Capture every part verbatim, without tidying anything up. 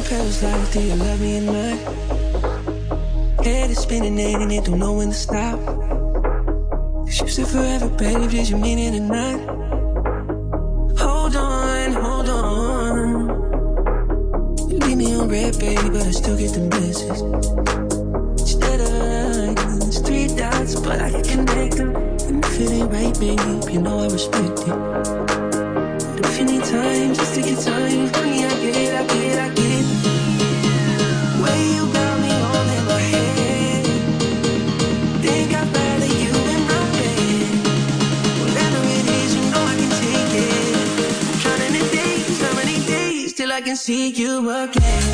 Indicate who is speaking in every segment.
Speaker 1: feels like, do you love me or not? Head is spinning and it don't know when to stop. Cause you said forever, babe, did you mean it or not? Hold on, hold on. You leave me on red, baby, but I still get the message. Instead of lines, three dots, but I can connect them. And if it ain't right, babe, you know I respect it. But if you need time, just take your time. Honey, I get it, I get it, I get it. Way you got me all in my head. Think I'd rather you in my bed. Whatever it is, you know I can take it. I'm counting the days, how many days till I can see you again.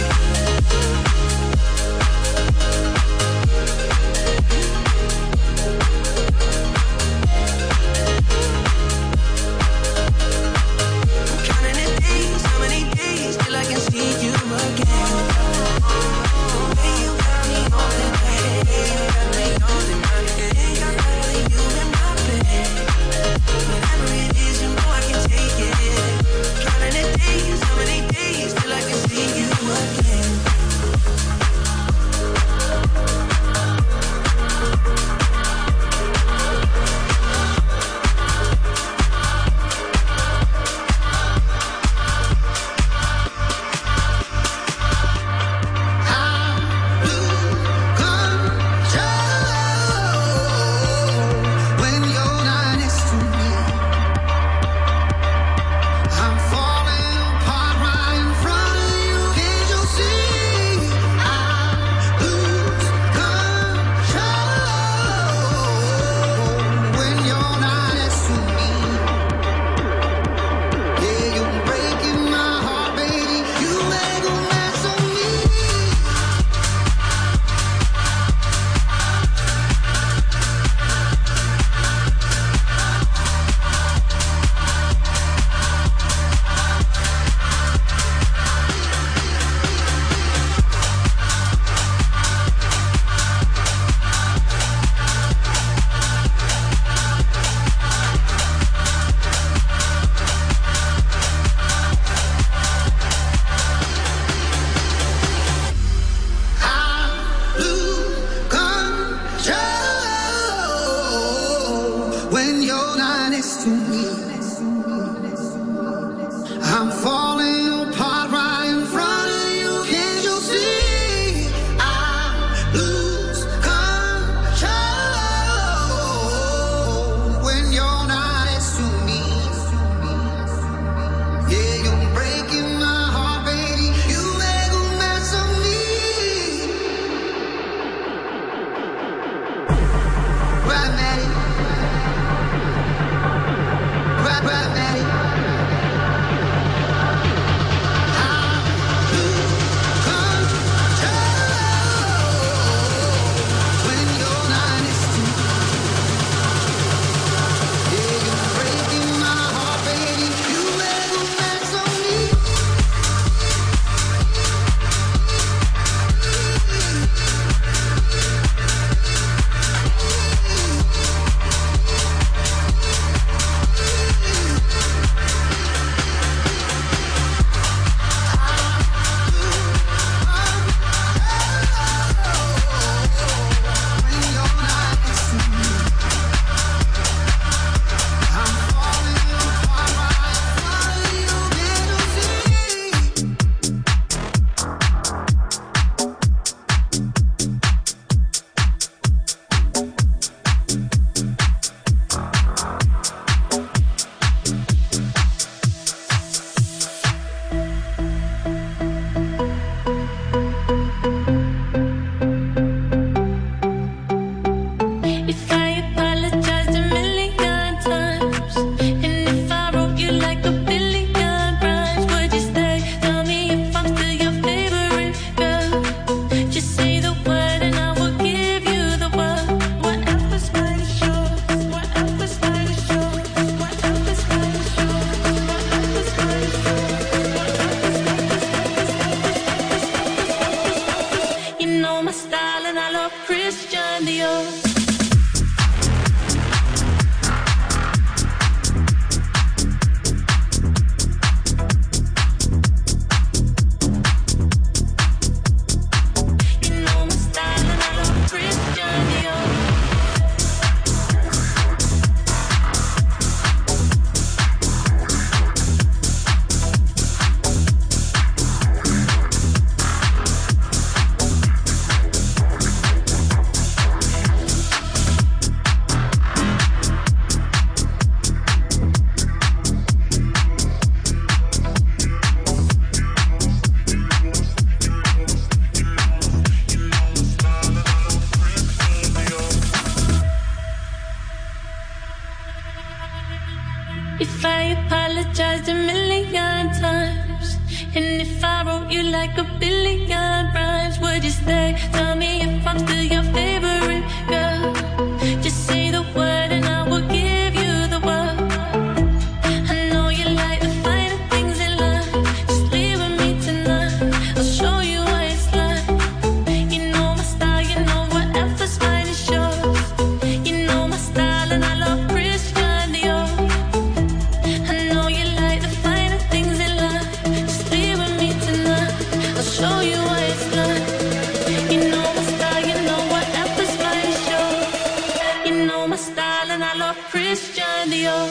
Speaker 1: you like a billion rhymes. Would you stay? Tell me if I'm still your favorite girl. Just say the word and I will give you the world. I know you like the finer things in life. Just leave with me tonight. I'll show you what it's like. You know my style, you know whatever's fine is yours. You know my style and I love Christian Dior. I know you like the finer things in life. Just leave with me tonight. I'll show you what it's like. You know my style, you know whatever's fine is yours. You know my style and I love Christian Dior.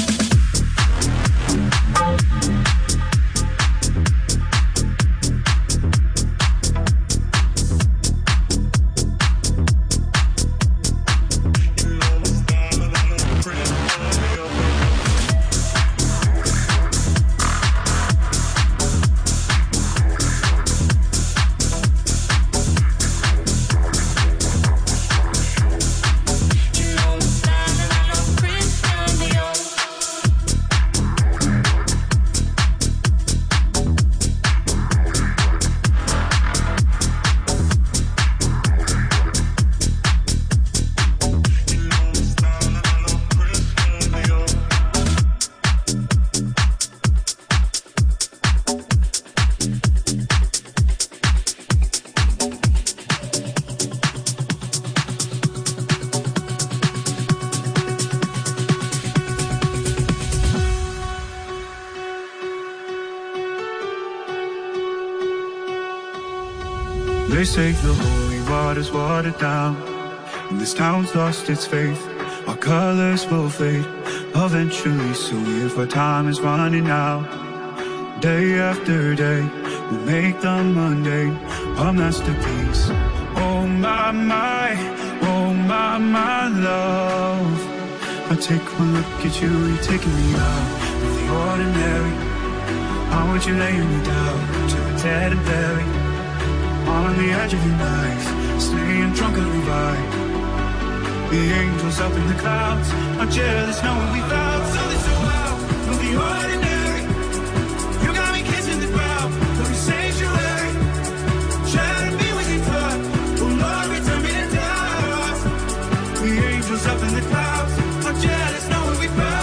Speaker 2: They say the holy water's watered down, and this town's lost its faith. Our colors will fade eventually, so if our time is running out, day after day, we make the mundane a masterpiece. Oh my, my, oh my, my love. I take one look at you, you're taking me out of the ordinary. I want you laying me down to the dead and buried, on the edge of your knife, staying drunk and revive. The angels up in the clouds are jealous knowing we found something so out from the ordinary. You got me kissing the ground from your sanctuary, trying to be with you thought. Oh Lord, return me to dust. The angels up in the clouds are jealous knowing we found.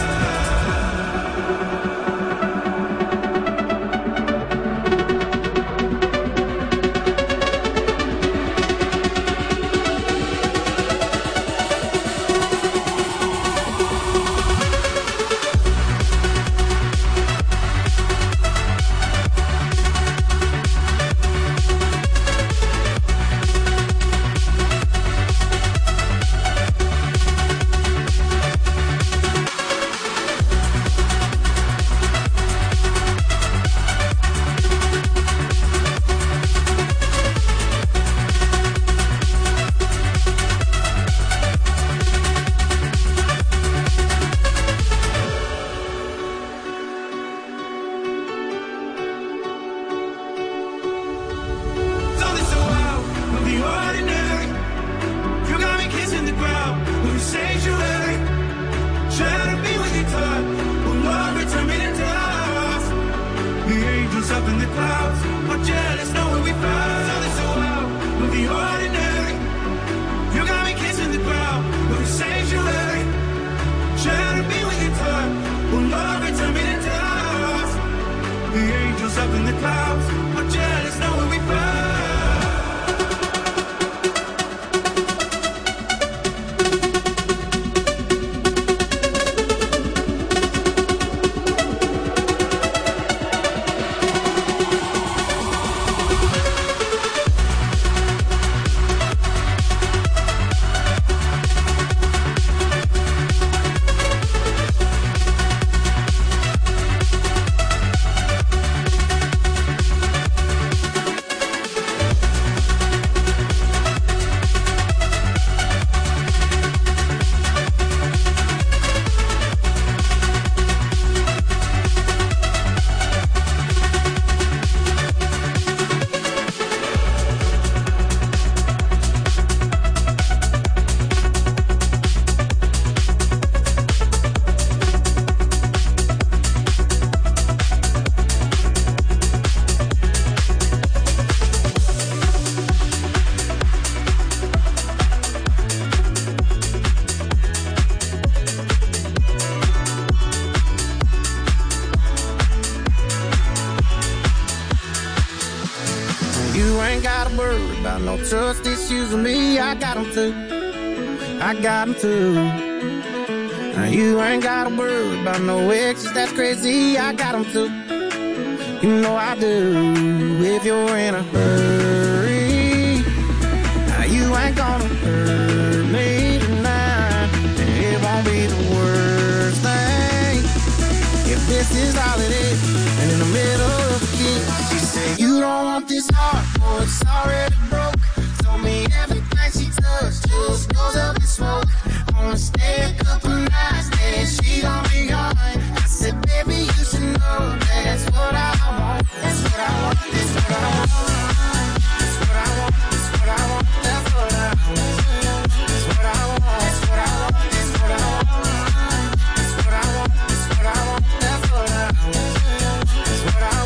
Speaker 3: You ain't gotta worry about no trust issues with me. I got them too. I got them too. Now you ain't gotta worry about no exes, that's crazy. I got them too. You know I do. If you're in a hurry, now you ain't gonna hurt me tonight. It won't be the worst thing if this is all it is. And in the middle of the game, she said, you don't want this heart, boy, it's already broke. Told me everything she touched just goes up in smoke. Wanna stay a couple nights, then she gon' be gone. I said, baby, you should know that's what I want. That's what I want, that's what I want. That's what I want, that's what I want. That's what I want. That's what I want, that's what I want. That's what I want. That's what I want, that's what I want. That's what I want. That's what I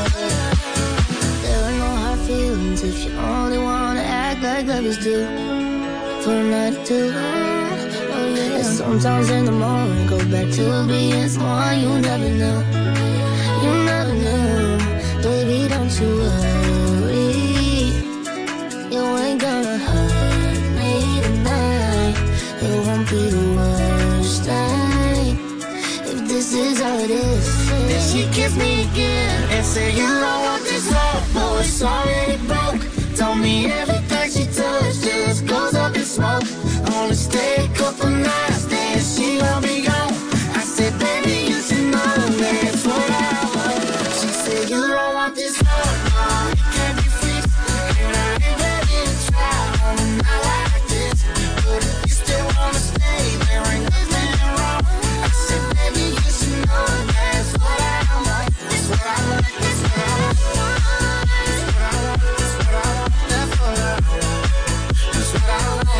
Speaker 3: want.
Speaker 4: There are no hard feelings if you only wanna act like lovers do. For a night or two. Oh yeah. And sometimes in the morning go back to being someone you never knew. You never knew. Baby, don't you worry. You ain't gonna hurt me tonight. It won't be the worst thing if this is how it is.
Speaker 3: Then she kissed me again and said, you don't want this love, boy, it's already broke. Told me everything she touched just goes up in smoke. I wanna stay a couple nights, then she gon' be gone. I said, baby, you should know that's what I want. She said, you don't want this love, no, it can't be fixed. And I ain't ready to try on a night like this. But if you still wanna stay, there ain't nothing wrong. I said, baby, you should know that's what I want. That's what I want, that's what I want. That's what I want, that's what I want. That's what I want. That's what I want.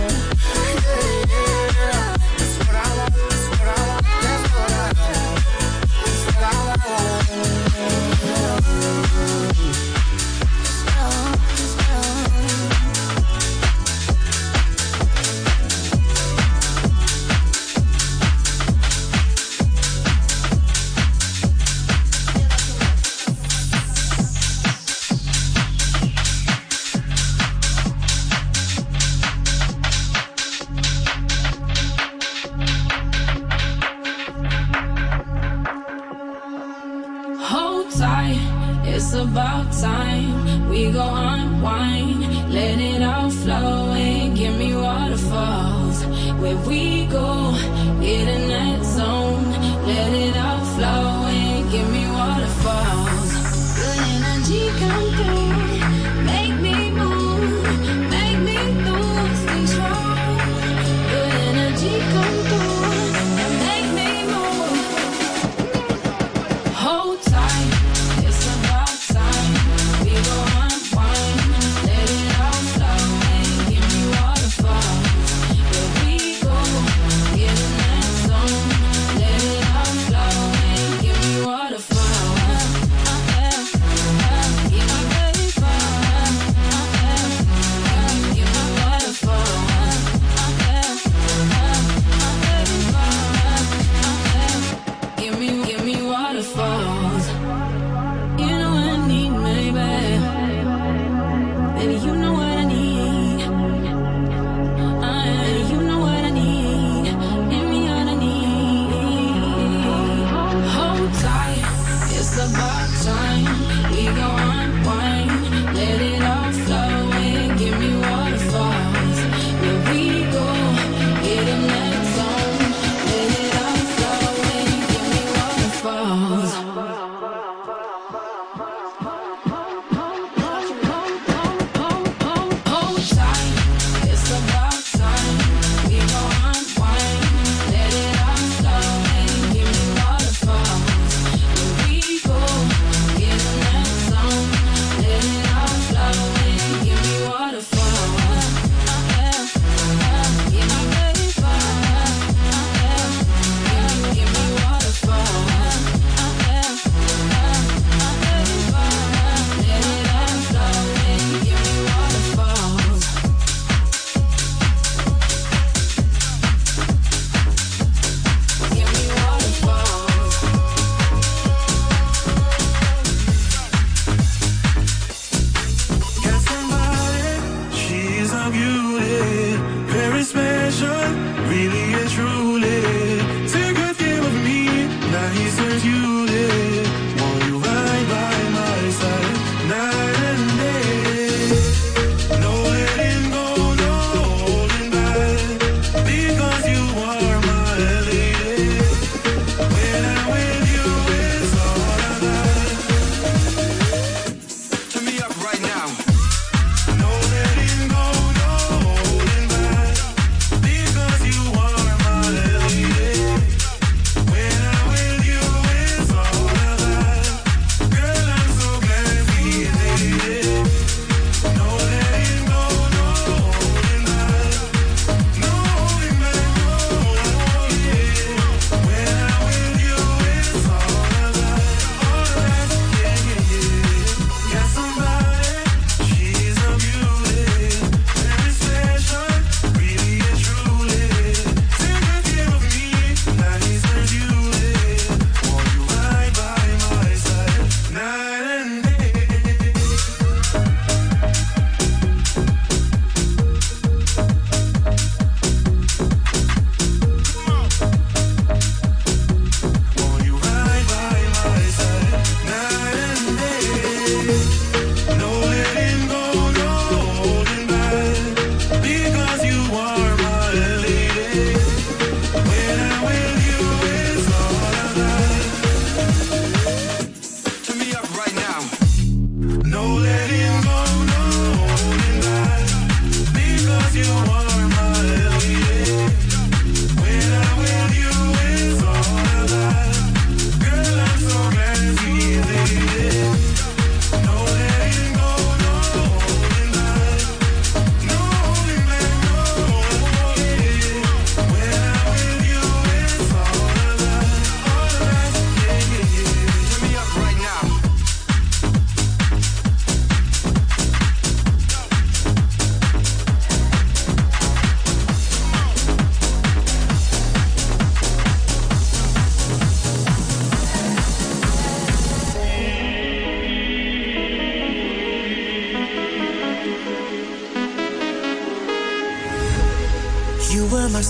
Speaker 5: It's about time we go unwind, let it all flow and give me waterfalls. Where we go, get in that zone, let it all flow and give me waterfalls. Good energy come through, make me move, make me lose control. Good energy come through and make me move. Hold tight. Let it all flow and give me waterfalls. Where we go,
Speaker 1: were my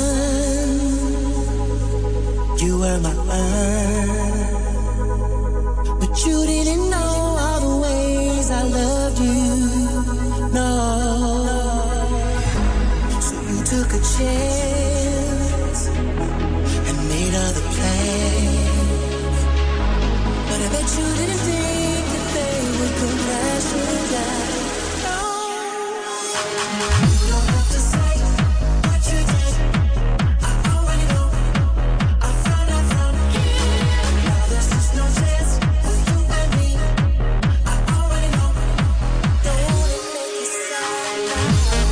Speaker 1: sun, you were my mind, but you didn't know all the ways I loved you, no. So you took a chance and made other plans, but I bet you didn't think that they would come crashing down. You don't have to say what you did. I already know. I found out from him. Now there's just no chance with you and me. I already know. Don't it make you sad now?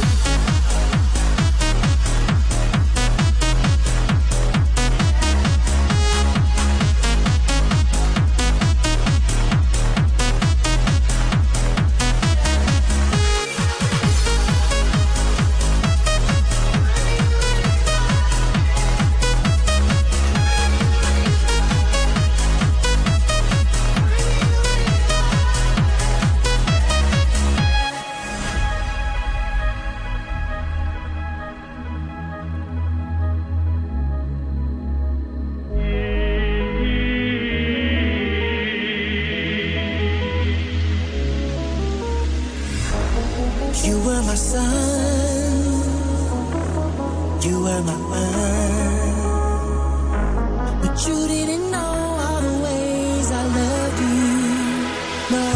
Speaker 1: You were my sun, you were my mind, but you didn't know all the ways I loved you, no.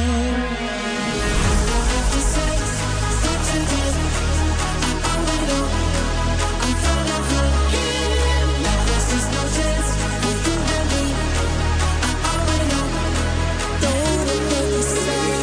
Speaker 1: You don't have to say what you did. I already know. I'm found out from him. Now there's just no chance with you and me. I already know. Don't it make you sad?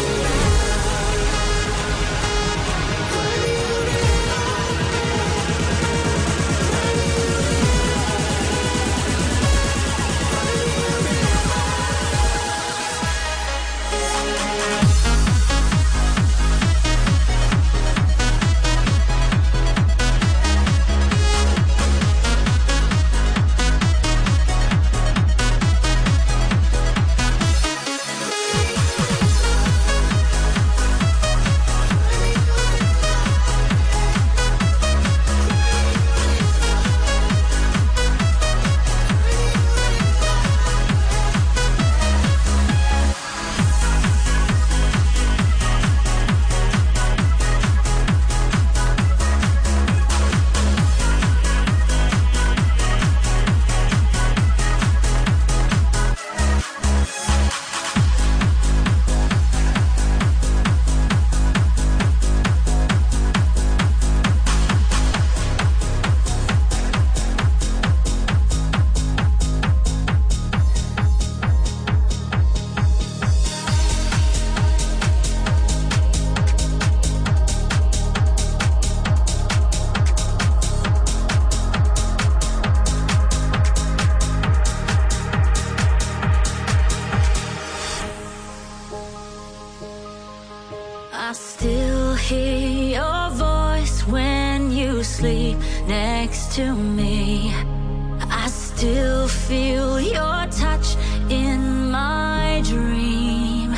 Speaker 6: I still hear your voice when you sleep next to me. I still feel your touch in my dream.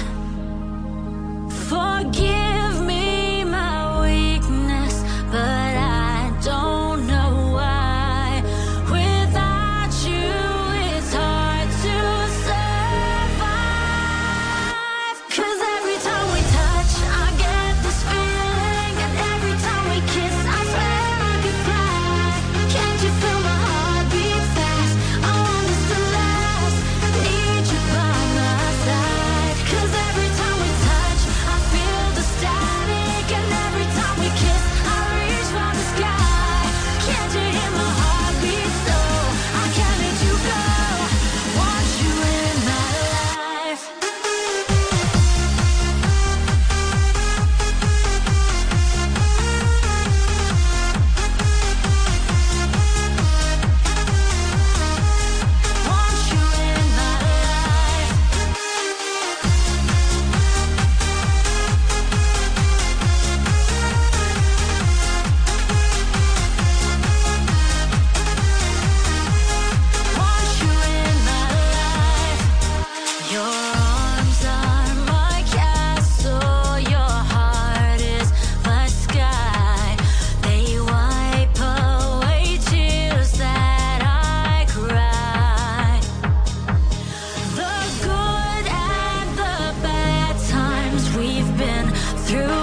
Speaker 6: Forgive me my weakness, but I don't know why. Without you, it's hard to survive. 'Cause every time we touch, I get this feeling, and every time we kiss, I swear I could fly. Can't you feel my heart beat fast? I want this to last. Need you by my side. 'Cause every time we touch, I feel the static, and every time we kiss, I reach for the sky. Can't you hear my heart beat? So I can't let you go. Want you in my life. Want you in my life. Want you in my life. Your arms are my castle, your heart is my sky. They wipe away tears that I cry. The good and the bad times we've been through